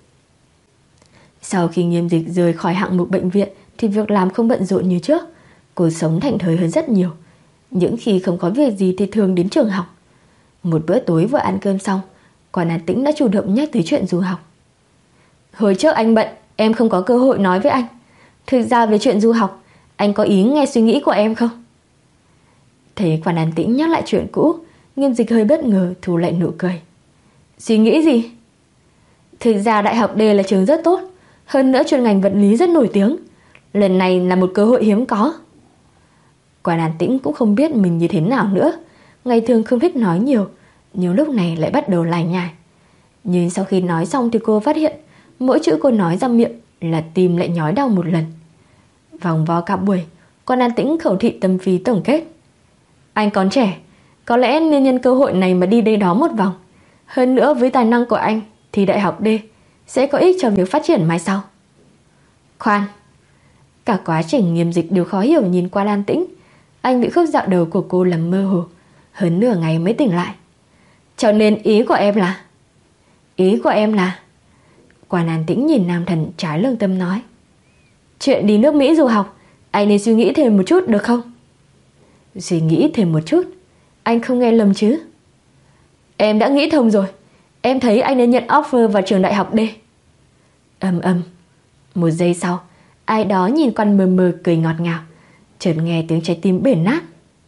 Sau khi Nghiêm Dịch rời khỏi hạng mục bệnh viện thì việc làm không bận rộn như trước. Cô sống thảnh thơi hơn rất nhiều. Những khi không có việc gì thì thường đến trường học. Một bữa tối vừa ăn cơm xong, Quan An Tĩnh đã chủ động nhắc tới chuyện du học. Hồi trước anh bận, em không có cơ hội nói với anh. Thực ra về chuyện du học, anh có ý nghe suy nghĩ của em không? Thấy Quan An Tĩnh nhắc lại chuyện cũ, Nghiêm Dịch hơi bất ngờ, thu lại nụ cười. Suy nghĩ gì? Thực ra đại học D là trường rất tốt, hơn nữa chuyên ngành vật lý rất nổi tiếng. Lần này là một cơ hội hiếm có. Quan An Tĩnh cũng không biết mình như thế nào nữa. Ngày thường không thích nói nhiều, nhưng lúc này lại bắt đầu lải nhải. Nhưng sau khi nói xong thì cô phát hiện mỗi chữ cô nói ra miệng là tim lại nhói đau một lần. Vòng vo cả buổi, Quan An Tĩnh khẩu thị tâm phi tổng kết. Anh còn trẻ, có lẽ nên nhân cơ hội này mà đi đây đó một vòng. Hơn nữa với tài năng của anh thì đại học D sẽ có ích cho việc phát triển mai sau. Khoan. Cả quá trình Nghiêm Dịch đều khó hiểu nhìn Quan An Tĩnh. Anh bị khúc dạo đầu của cô làm mơ hồ. hơn nửa ngày mới tỉnh lại. Cho nên ý của em là Ý của em là Quan An Tĩnh nhìn Nam Thần trái lương tâm nói, chuyện đi nước Mỹ du học, anh nên suy nghĩ thêm một chút được không? Suy nghĩ thêm một chút? Anh không nghe lầm chứ? Em đã nghĩ thông rồi. Em thấy anh nên nhận offer vào trường đại học D. Ầm ầm. Một giây sau, ai đó nhìn Quan mờ mờ cười ngọt ngào, chợt nghe tiếng trái tim bể nát.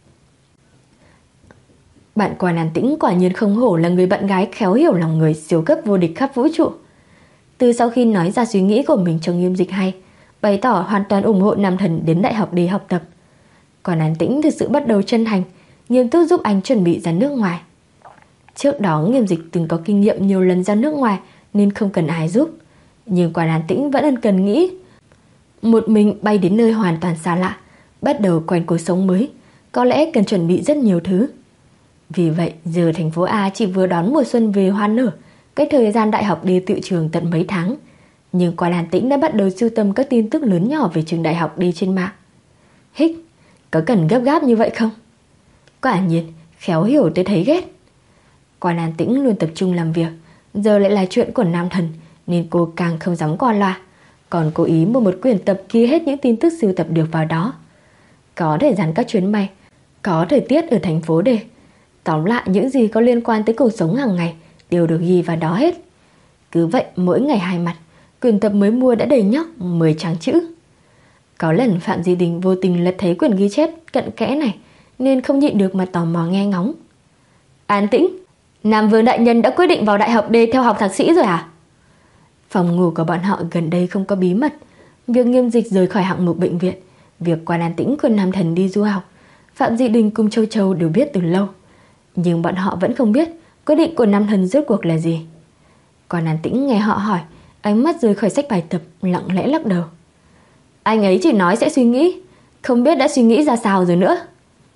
Bạn Quan An Tĩnh quả nhiên không hổ là người bạn gái khéo hiểu lòng người, siêu cấp vô địch khắp vũ trụ. Từ sau khi nói ra suy nghĩ của mình cho Nghiêm Dịch hay, bày tỏ hoàn toàn ủng hộ Nam Thần đến đại học đi học tập, Quan An Tĩnh thực sự bắt đầu chân thành, nghiêm túc giúp anh chuẩn bị ra nước ngoài. Trước đó Nghiêm Dịch từng có kinh nghiệm nhiều lần ra nước ngoài nên không cần ai giúp, nhưng Quan An Tĩnh vẫn ân cần nghĩ một mình bay đến nơi hoàn toàn xa lạ, bắt đầu quen cuộc sống mới, có lẽ cần chuẩn bị rất nhiều thứ. Vì vậy giờ thành phố A chỉ vừa đón mùa xuân về hoa nở, cái thời gian đại học đi tự trường tận mấy tháng. Nhưng Quan An Tĩnh đã bắt đầu sưu tầm các tin tức lớn nhỏ về trường đại học đi trên mạng. Hích, có cần gấp gáp như vậy không? Quả nhiên, khéo hiểu tôi thấy ghét. Quan An Tĩnh luôn tập trung làm việc, giờ lại là chuyện của Nam Thần nên cô càng không dám qua loa, còn cố ý mua một quyển tập ghi hết những tin tức sưu tập được vào đó. Có thời gian các chuyến bay, có thời tiết ở thành phố D, tóm lại những gì có liên quan tới cuộc sống hàng ngày đều được ghi vào đó hết. Cứ vậy mỗi ngày hai mặt, quyển tập mới mua đã đầy nhóc mười trang chữ. Có lần Phạm Di Đình vô tình lật thấy quyển ghi chép cận kẽ này nên không nhịn được mà tò mò nghe ngóng. An Tĩnh, Nam Vương đại nhân đã quyết định vào đại học D theo học thạc sĩ rồi à? Phòng ngủ của bọn họ gần đây không có bí mật. Việc Nghiêm Dịch rời khỏi hạng mục bệnh viện, việc Quan An Tĩnh khuyên Nam Thần đi du học, Phạm Di Đình cùng Châu Châu đều biết từ lâu. Nhưng bọn họ vẫn không biết quyết định của Nam Thần rốt cuộc là gì. Quan An Tĩnh nghe họ hỏi, ánh mắt rời khỏi sách bài tập, lặng lẽ lắc đầu. Anh ấy chỉ nói sẽ suy nghĩ, không biết đã suy nghĩ ra sao rồi nữa.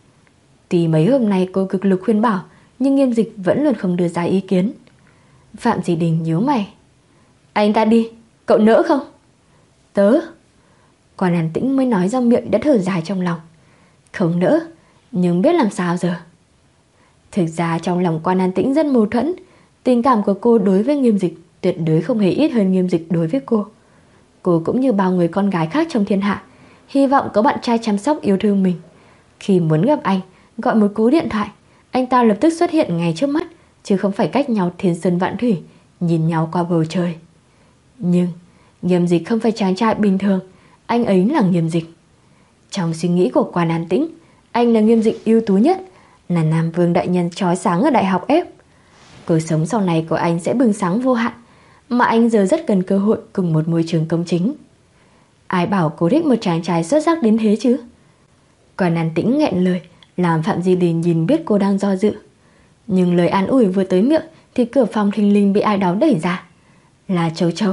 Tuy mấy hôm nay cô cực lực khuyên bảo, nhưng Nghiêm Dịch vẫn luôn không đưa ra ý kiến. Phạm Di Đình nhíu mày. Anh ta đi, cậu nỡ không? Tớ. Quan An Tĩnh mới nói ra miệng đã thở dài trong lòng. Không nỡ, nhưng biết làm sao giờ. Thực ra trong lòng Quan An Tĩnh rất mâu thuẫn. Tình cảm của cô đối với Nghiêm Dịch tuyệt đối không hề ít hơn Nghiêm Dịch đối với cô. Cô cũng như bao người con gái khác trong thiên hạ, hy vọng có bạn trai chăm sóc yêu thương mình. Khi muốn gặp anh, gọi một cú điện thoại, anh ta lập tức xuất hiện ngay trước mắt, chứ không phải cách nhau thiên sơn vạn thủy, nhìn nhau qua bầu trời. Nhưng Nghiêm Dịch không phải chàng trai bình thường, anh ấy là Nghiêm Dịch. Trong suy nghĩ của Quan An Tĩnh, anh là Nghiêm Dịch ưu tú nhất, là Nam Vương đại nhân chói sáng ở đại học F. Cuộc sống sau này của anh sẽ bừng sáng vô hạn, mà anh giờ rất cần cơ hội cùng một môi trường công chính. Ai bảo cô thích một chàng trai xuất sắc đến thế chứ? Quan An Tĩnh nghẹn lời, làm Phạm Di Đình nhìn biết cô đang do dự. Nhưng lời an ủi vừa tới miệng thì cửa phòng thình lình bị ai đó đẩy ra. Là Châu Châu.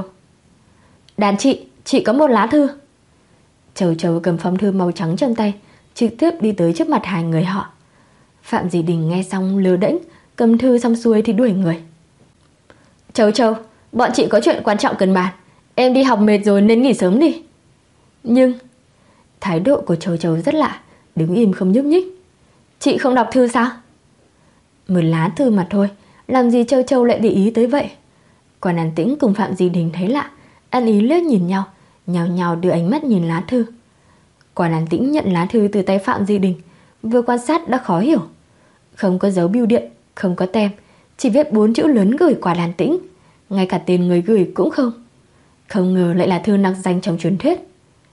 Đàn chị, chị có một lá thư. Châu Châu cầm phong thư màu trắng trong tay, trực tiếp đi tới trước mặt hai người họ. Phạm Di Đình nghe xong lơ đễnh, cầm thư xong xuôi thì đuổi người. Châu Châu, bọn chị có chuyện quan trọng cần bàn. Em đi học mệt rồi nên nghỉ sớm đi. Nhưng thái độ của Châu Châu rất lạ, đứng im không nhúc nhích. Chị không đọc thư sao? Một lá thư mà thôi, làm gì Châu Châu lại để ý tới vậy? Quan An Tĩnh cùng Phạm Di Đình thấy lạ, ăn ý liếc nhìn nhau, nhào nhào đưa ánh mắt nhìn lá thư. Quan An Tĩnh nhận lá thư từ tay Phạm Di Đình, vừa quan sát đã khó hiểu. Không có dấu bưu điện, không có tem, chỉ viết bốn chữ lớn gửi Quan An Tĩnh, ngay cả tên người gửi cũng không. Không ngờ lại là thư nặc danh trong truyền thuyết.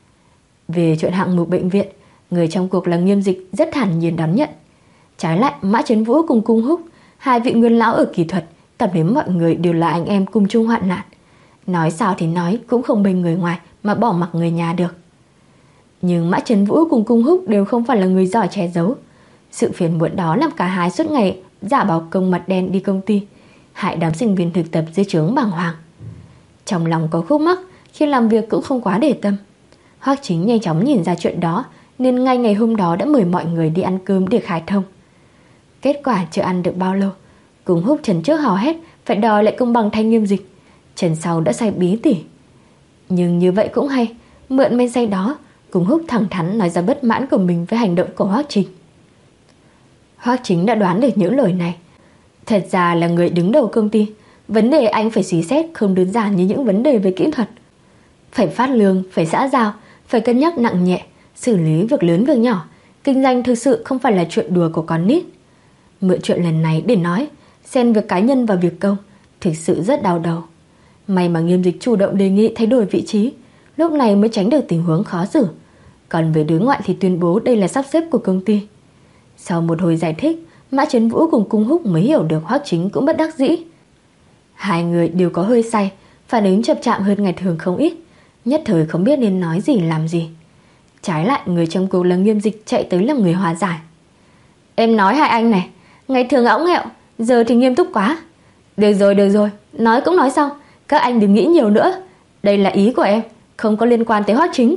Về chuyện hạng mục bệnh viện, người trong cuộc là Nghiêm Dịch rất thản nhiên đón nhận. Trái lại Mã Chấn Vũ cùng Cung Húc, hai vị nguyên lão ở kỹ thuật, cảm thấy mọi người đều là anh em cùng chung hoạn nạn. Nói sao thì nói cũng không bênh người ngoài mà bỏ mặc người nhà được. Nhưng Mã Chấn Vũ cùng Cung Húc đều không phải là người giỏi che giấu. Sự phiền muộn đó làm cả hai suốt ngày giả báo công mặt đen đi công ty, hại đám sinh viên thực tập dưới trướng bàng hoàng. Trong lòng có khúc mắc, khi làm việc cũng không quá để tâm. Hoắc Chính nhanh chóng nhìn ra chuyện đó nên ngay ngày hôm đó đã mời mọi người đi ăn cơm để khai thông. Kết quả chưa ăn được bao lâu, Cung Húc trần trước hò hét phải đòi lại công bằng thay Nghiêm Dịch, trần sau đã say bí tỉ. Nhưng như vậy cũng hay, mượn men say đó, Cung Húc thẳng thắn nói ra bất mãn của mình với hành động của Hoắc Trình. Hoắc Chính đã đoán được những lời này. Thật ra là người đứng đầu công ty, vấn đề anh phải suy xét không đơn giản như những vấn đề về kỹ thuật. Phải phát lương, phải xã giao, phải cân nhắc nặng nhẹ, xử lý việc lớn việc nhỏ. Kinh doanh thực sự không phải là chuyện đùa của con nít. Mượn chuyện lần này để nói, xen việc cá nhân và việc công, thực sự rất đau đầu. May mà Nghiêm Dịch chủ động đề nghị thay đổi vị trí, lúc này mới tránh được tình huống khó xử. Còn về đối ngoại thì tuyên bố đây là sắp xếp của công ty. Sau một hồi giải thích, Mã Chấn Vũ cùng Cung Húc mới hiểu được Hoắc Chính cũng bất đắc dĩ. Hai người đều có hơi say, phản ứng chậm chạm hơn ngày thường không ít, nhất thời không biết nên nói gì làm gì. Trái lại người trong cuộc là Nghiêm Dịch chạy tới làm người hòa giải. Em nói hai anh này, ngày thường õng nghẹo, giờ thì nghiêm túc quá. Được rồi, được rồi, nói cũng nói xong, các anh đừng nghĩ nhiều nữa. Đây là ý của em, không có liên quan tới Hoắc Chính.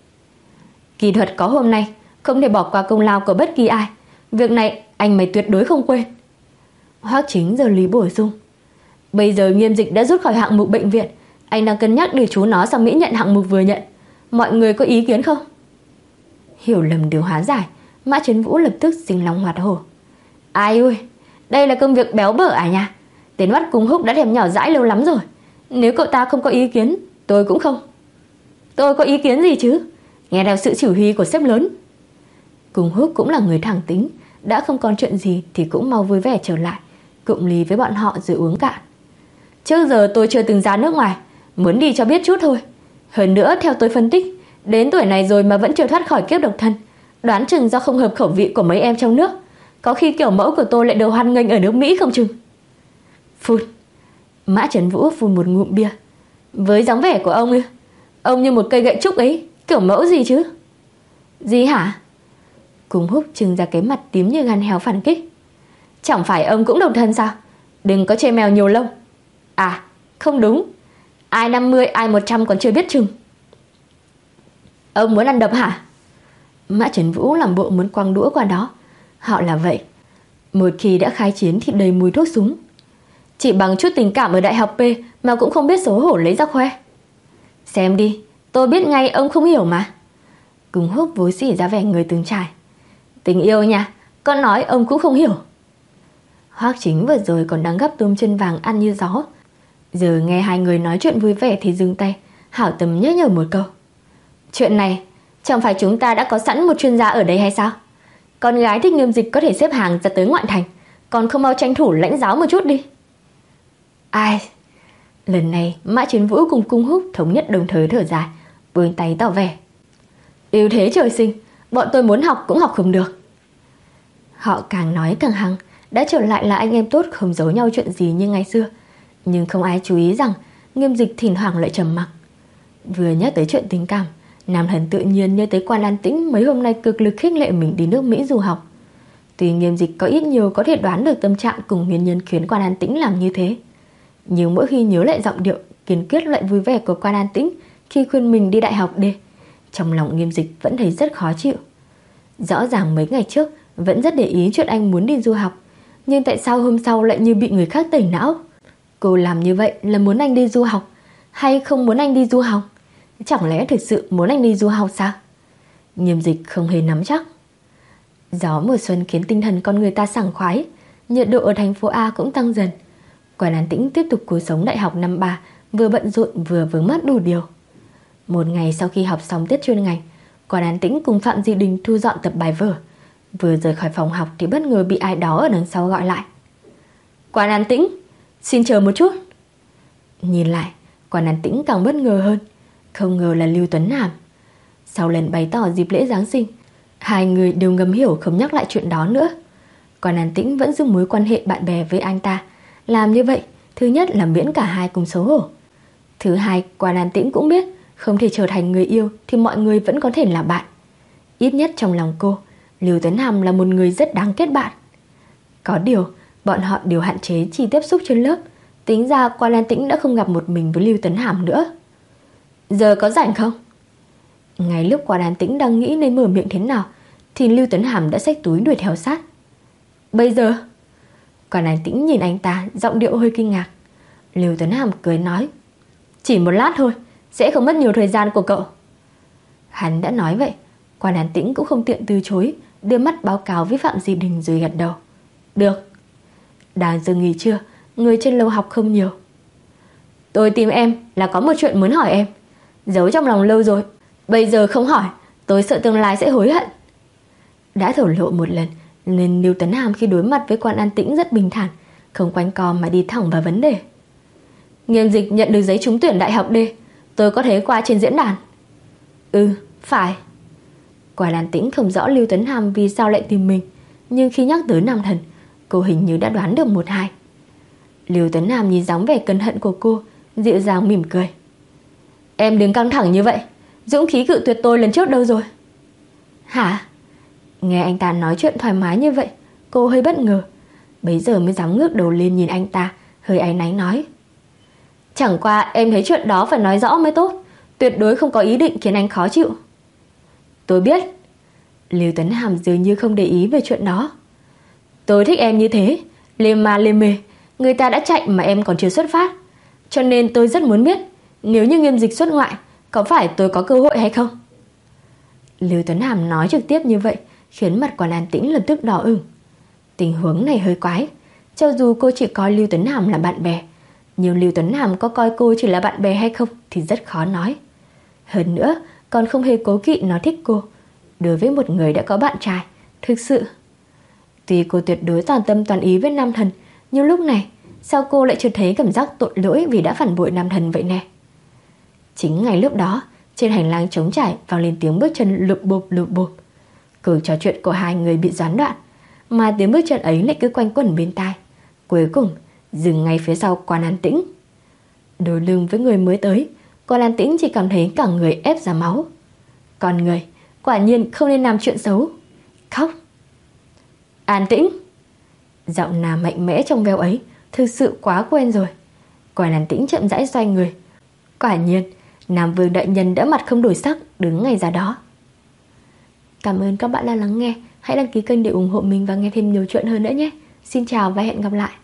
Kỹ thuật có hôm nay, không thể bỏ qua công lao của bất kỳ ai. Việc này anh mày tuyệt đối không quên. Hoắc Chính giờ lý bổ sung. Bây giờ Nghiêm Dịch đã rút khỏi hạng mục bệnh viện, anh đang cân nhắc để chú nó sang Mỹ nhận hạng mục vừa nhận. Mọi người có ý kiến không? Hiểu lầm điều hóa giải, Mã Chấn Vũ lập tức sinh lòng hoạt hổ. Ai ơi, đây là công việc béo bở à nha. Tên mắt Cung Húc đã thèm nhỏ dãi lâu lắm rồi. Nếu cậu ta không có ý kiến, tôi cũng không. Tôi có ý kiến gì chứ? Nghe theo sự chỉ huy của sếp lớn. Cung Húc cũng là người thẳng tính, đã không còn chuyện gì thì cũng mau vui vẻ trở lại, cụm ly với bọn họ rồi uống cạn. Trước giờ tôi chưa từng ra nước ngoài, muốn đi cho biết chút thôi. Hơn nữa theo tôi phân tích, đến tuổi này rồi mà vẫn chưa thoát khỏi kiếp độc thân, đoán chừng do không hợp khẩu vị của mấy em trong nước. Có khi kiểu mẫu của tôi lại được hoan nghênh ở nước Mỹ không chừng. Phun. Mã Chấn Vũ phun một ngụm bia. Với dáng vẻ của ông ư? Ông như một cây gậy trúc ấy, kiểu mẫu gì chứ? Gì hả? Cung Húc trừng ra cái mặt tím như gan heo phản kích. Chẳng phải ông cũng độc thân sao? Đừng có chê mèo nhiều lông. À, không đúng. Ai năm mươi, ai một trăm còn chưa biết chừng. Ông muốn ăn đập hả? Mã Chấn Vũ làm bộ muốn quăng đũa qua đó. Họ là vậy. Một khi đã khai chiến thì đầy mùi thuốc súng. Chỉ bằng chút tình cảm ở đại học P mà cũng không biết xấu hổ lấy ra khoe. Xem đi, tôi biết ngay ông không hiểu mà. Cung Húc vối xỉ ra vẻ người từng trải. Tình yêu nha, con nói ông cũng không hiểu. Hoắc Chính vừa rồi còn đang gắp tôm chân vàng ăn như gió, giờ nghe hai người nói chuyện vui vẻ thì dừng tay, hảo tâm nhắc nhở một câu. Chuyện này, chẳng phải chúng ta đã có sẵn một chuyên gia ở đây hay sao? Con gái thích Nghiêm Dịch có thể xếp hàng ra tới ngoại thành, còn không mau tranh thủ lãnh giáo một chút đi. Ai? Lần này Mã Chấn Vũ cùng Cung Húc thống nhất đồng thời thở dài, vươn tay tỏ vẻ. Yêu thế trời sinh, bọn tôi muốn học cũng học không được. Họ càng nói càng hăng, đã trở lại là anh em tốt không giấu nhau chuyện gì như ngày xưa. Nhưng không ai chú ý rằng Nghiêm Dịch thỉnh thoảng lại trầm mặc. Vừa nhắc tới chuyện tình cảm, Nam Thần tự nhiên nhớ tới Quan An Tĩnh mấy hôm nay cực lực khích lệ mình đi nước Mỹ du học. Tuy Nghiêm Dịch có ít nhiều có thể đoán được tâm trạng cùng nguyên nhân khiến Quan An Tĩnh làm như thế, nhưng mỗi khi nhớ lại giọng điệu kiên quyết lại vui vẻ của Quan An Tĩnh khi khuyên mình đi đại học D, trong lòng Nghiêm Dịch vẫn thấy rất khó chịu. Rõ ràng mấy ngày trước vẫn rất để ý chuyện anh muốn đi du học, nhưng tại sao hôm sau lại như bị người khác tẩy não? Cô làm như vậy là muốn anh đi du học hay không muốn anh đi du học? Chẳng lẽ thực sự muốn anh đi du học sao? Nghiêm Dịch không hề nắm chắc. Gió mùa xuân khiến tinh thần con người ta sảng khoái, nhiệt độ ở thành phố A cũng tăng dần. Quan An Tĩnh tiếp tục cuộc sống đại học năm ba, vừa bận rộn vừa vướng mắc đủ điều. Một ngày sau khi học xong tiết chuyên ngành, Quan An Tĩnh cùng Phạm Di Đình thu dọn tập bài vở. Vừa rời khỏi phòng học thì bất ngờ bị ai đó ở đằng sau gọi lại. Quan An Tĩnh, xin chờ một chút. Nhìn lại, Quan An Tĩnh càng bất ngờ hơn. Không ngờ là Lưu Tuấn Hàm. Sau lần bày tỏ dịp lễ Giáng sinh, hai người đều ngầm hiểu không nhắc lại chuyện đó nữa. Quan An Tĩnh vẫn giữ mối quan hệ bạn bè với anh ta. Làm như vậy, thứ nhất là miễn cả hai cùng xấu hổ. Thứ hai, Quan An Tĩnh cũng biết không thể trở thành người yêu thì mọi người vẫn có thể là bạn. Ít nhất trong lòng cô, Lưu Tuấn Hàm là một người rất đáng kết bạn. Có điều, bọn họ đều hạn chế chỉ tiếp xúc trên lớp. Tính ra Quan An Tĩnh đã không gặp một mình với Lưu Tuấn Hàm nữa. Giờ có rảnh không? Ngay lúc Quan An Tĩnh đang nghĩ nên mở miệng thế nào thì Lưu Tuấn Hàm đã xách túi đuổi theo sát. Bây giờ? Quan An Tĩnh nhìn anh ta, giọng điệu hơi kinh ngạc. Lưu Tuấn Hàm cười nói, chỉ một lát thôi, sẽ không mất nhiều thời gian của cậu. Hắn đã nói vậy, Quan An Tĩnh cũng không tiện từ chối, đưa mắt báo cáo với Phạm Di Đình rồi gật đầu. Được. Đang giờ nghỉ trưa, người trên lầu học không nhiều. Tôi tìm em là có một chuyện muốn hỏi em, giấu trong lòng lâu rồi, bây giờ không hỏi tôi sợ tương lai sẽ hối hận. Đã thổ lộ một lần nên Lưu Tuấn Hàm khi đối mặt với Quan An Tĩnh rất bình thản, không quanh co mà đi thẳng vào vấn đề. Nghiêm Dịch nhận được giấy trúng tuyển đại học D, tôi có thấy qua trên diễn đàn. Ừ, phải. Quan An Tĩnh không rõ Lưu Tuấn Hàm vì sao lại tìm mình, nhưng khi nhắc tới Nam Thần, cô hình như đã đoán được một hai. Lưu Tuấn Hàm nhìn dáng vẻ cẩn thận của cô, dịu dàng mỉm cười. Em đừng căng thẳng như vậy, dũng khí cự tuyệt tôi lần trước đâu rồi? Hả? Nghe anh ta nói chuyện thoải mái như vậy, cô hơi bất ngờ. Bấy giờ mới dám ngước đầu lên nhìn anh ta, hơi áy náy nói. Chẳng qua em thấy chuyện đó phải nói rõ mới tốt, tuyệt đối không có ý định khiến anh khó chịu. Tôi biết. Lưu Tuấn Hàm dường như không để ý về chuyện đó. Tôi thích em như thế, lê ma lê mê, người ta đã chạy mà em còn chưa xuất phát. Cho nên tôi rất muốn biết, nếu như Nghiêm Dịch xuất ngoại, có phải tôi có cơ hội hay không? Lưu Tuấn Hàm nói trực tiếp như vậy khiến mặt Quan An Tĩnh lập tức đỏ ửng. Tình huống này hơi quái. Cho dù cô chỉ coi Lưu Tuấn Hàm là bạn bè, nhưng Lưu Tuấn Hàm có coi cô chỉ là bạn bè hay không thì rất khó nói. Hơn nữa còn không hề cố kỵ nó thích cô. Đối với một người đã có bạn trai, thực sự, tuy cô tuyệt đối toàn tâm toàn ý với Nam Thần, nhưng lúc này sao cô lại chợt thấy cảm giác tội lỗi vì đã phản bội Nam Thần vậy nè. Chính ngày lúc đó, trên hành lang trống trải vang lên tiếng bước chân lụp bộp lụp bộp. Cuộc trò chuyện của hai người bị gián đoạn, mà tiếng bước chân ấy lại cứ quanh quẩn bên tai, cuối cùng dừng ngay phía sau Quan An Tĩnh. Đối lưng với người mới tới, Quan An Tĩnh chỉ cảm thấy cả người ép ra máu. Con người quả nhiên không nên làm chuyện xấu. Khóc. An Tĩnh. Giọng nam mạnh mẽ trong veo ấy thực sự quá quen rồi. Quan An Tĩnh chậm rãi xoay người. Quả nhiên Nam Vương đại nhân đã mặt không đổi sắc đứng ngay ra đó. Cảm ơn các bạn đã lắng nghe. Hãy đăng ký kênh để ủng hộ mình và nghe thêm nhiều chuyện hơn nữa nhé. Xin chào và hẹn gặp lại.